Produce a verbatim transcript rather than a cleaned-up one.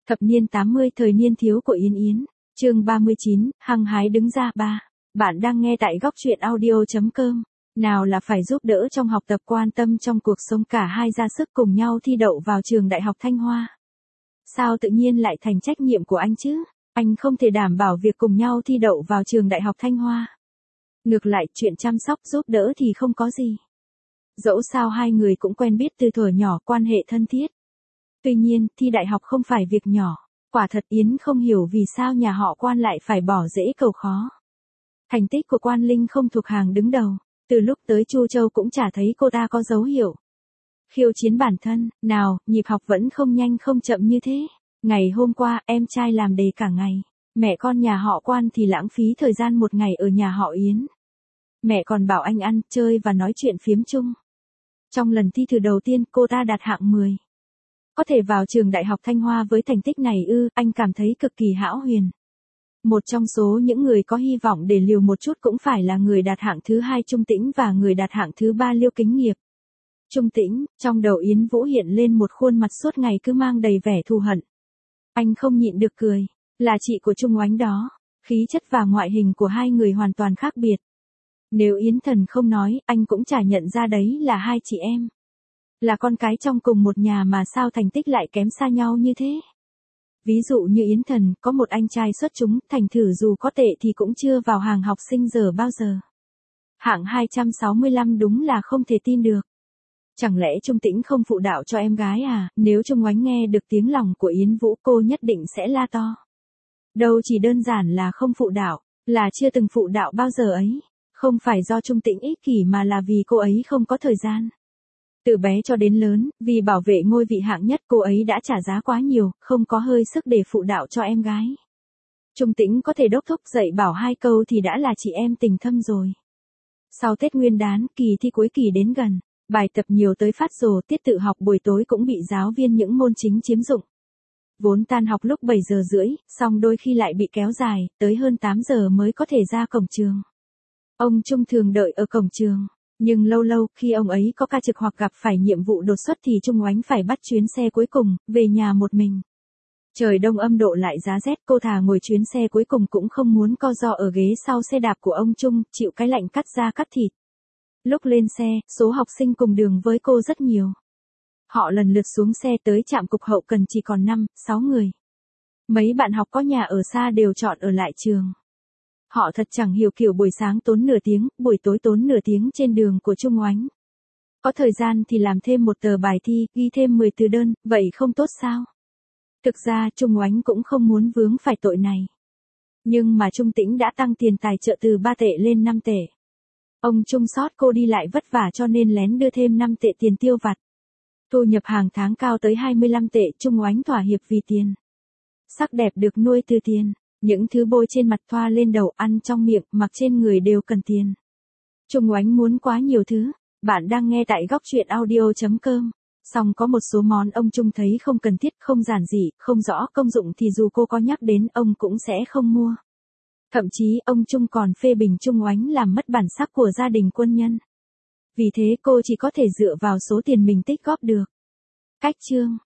Thập niên tám mươi thời niên thiếu của Yến Yến, chương ba mươi chín, hăng hái đứng ra ba. Bạn đang nghe tại góc truyện audio.com. Nào là phải giúp đỡ trong học tập, quan tâm trong cuộc sống, cả hai ra sức cùng nhau thi đậu vào trường Đại học Thanh Hoa. Sao tự nhiên lại thành trách nhiệm của anh chứ? Anh không thể đảm bảo việc cùng nhau thi đậu vào trường Đại học Thanh Hoa. Ngược lại, chuyện chăm sóc giúp đỡ thì không có gì. Dẫu sao hai người cũng quen biết từ thuở nhỏ, quan hệ thân thiết. Tuy nhiên, thi đại học không phải việc nhỏ. Quả thật Yến không hiểu vì sao nhà họ Quan lại phải bỏ dễ cầu khó. Thành tích của Quan Linh không thuộc hàng đứng đầu. Từ lúc tới Chu Châu cũng chả thấy cô ta có dấu hiệu khiêu chiến bản thân. Nào, nhịp học vẫn không nhanh không chậm như thế. Ngày hôm qua, em trai làm đề cả ngày. Mẹ con nhà họ Quan thì lãng phí thời gian một ngày ở nhà họ Yến. Mẹ còn bảo anh ăn, chơi và nói chuyện phiếm chung. Trong lần thi thử đầu tiên, cô ta đạt hạng mười. Có thể vào trường Đại học Thanh Hoa với thành tích này ư, anh cảm thấy cực kỳ hão huyền. Một trong số những người có hy vọng để liều một chút cũng phải là người đạt hạng thứ hai Trung Tĩnh và người đạt hạng thứ ba Liêu Kính Nghiệp. Trung Tĩnh, trong đầu Yến Vũ hiện lên một khuôn mặt suốt ngày cứ mang đầy vẻ thù hận. Anh không nhịn được cười, là chị của Trung Oánh đó, khí chất và ngoại hình của hai người hoàn toàn khác biệt. Nếu Yến Thần không nói, anh cũng chả nhận ra đấy là hai chị em. Là con cái trong cùng một nhà mà sao thành tích lại kém xa nhau như thế. Ví dụ như Yến Thần, có một anh trai xuất chúng, thành thử dù có tệ thì cũng chưa vào hàng học sinh giờ bao giờ. Hạng hai trăm sáu mươi lăm đúng là không thể tin được. Chẳng lẽ Trung Tĩnh không phụ đạo cho em gái à? Nếu Trung Oánh nghe được tiếng lòng của Yến Vũ, cô nhất định sẽ la to. Đâu chỉ đơn giản là không phụ đạo, là chưa từng phụ đạo bao giờ ấy. Không phải do Trung Tĩnh ích kỷ mà là vì cô ấy không có thời gian. Từ bé cho đến lớn, vì bảo vệ ngôi vị hạng nhất cô ấy đã trả giá quá nhiều, không có hơi sức để phụ đạo cho em gái. Trung Tĩnh có thể đốc thúc dạy bảo hai câu thì đã là chị em tình thâm rồi. Sau Tết Nguyên Đán, kỳ thi cuối kỳ đến gần, bài tập nhiều tới phát rồ, tiết tự học buổi tối cũng bị giáo viên những môn chính chiếm dụng. Vốn tan học lúc bảy giờ rưỡi, song đôi khi lại bị kéo dài, tới hơn tám giờ mới có thể ra cổng trường. Ông Trung thường đợi ở cổng trường. Nhưng lâu lâu, khi ông ấy có ca trực hoặc gặp phải nhiệm vụ đột xuất thì Trung Oánh phải bắt chuyến xe cuối cùng, về nhà một mình. Trời đông âm độ lại giá rét, cô thà ngồi chuyến xe cuối cùng cũng không muốn co ro ở ghế sau xe đạp của ông Trung, chịu cái lạnh cắt da cắt thịt. Lúc lên xe, số học sinh cùng đường với cô rất nhiều. Họ lần lượt xuống xe tới trạm cục hậu cần chỉ còn năm, sáu người. Mấy bạn học có nhà ở xa đều chọn ở lại trường. Họ thật chẳng hiểu kiểu buổi sáng tốn nửa tiếng, buổi tối tốn nửa tiếng trên đường của Trung Oánh. Có thời gian thì làm thêm một tờ bài thi, ghi thêm mười từ đơn, vậy không tốt sao? Thực ra Trung Oánh cũng không muốn vướng phải tội này. Nhưng mà Trung Tĩnh đã tăng tiền tài trợ từ ba tệ lên năm tệ. Ông Trung sót cô đi lại vất vả cho nên lén đưa thêm năm tệ tiền tiêu vặt. Thu nhập hàng tháng cao tới hai mươi lăm tệ, Trung Oánh thỏa hiệp vì tiền. Sắc đẹp được nuôi từ tiền. Những thứ bôi trên mặt, thoa lên đầu, ăn trong miệng, mặc trên người đều cần tiền. Trung Oánh muốn quá nhiều thứ. Bạn đang nghe tại góc truyện audio.com. Song có một số món ông Trung thấy không cần thiết, không giản dị, không rõ công dụng thì dù cô có nhắc đến ông cũng sẽ không mua. Thậm chí ông Trung còn phê bình Trung Oánh làm mất bản sắc của gia đình quân nhân. Vì thế cô chỉ có thể dựa vào số tiền mình tích góp được. Cách chương.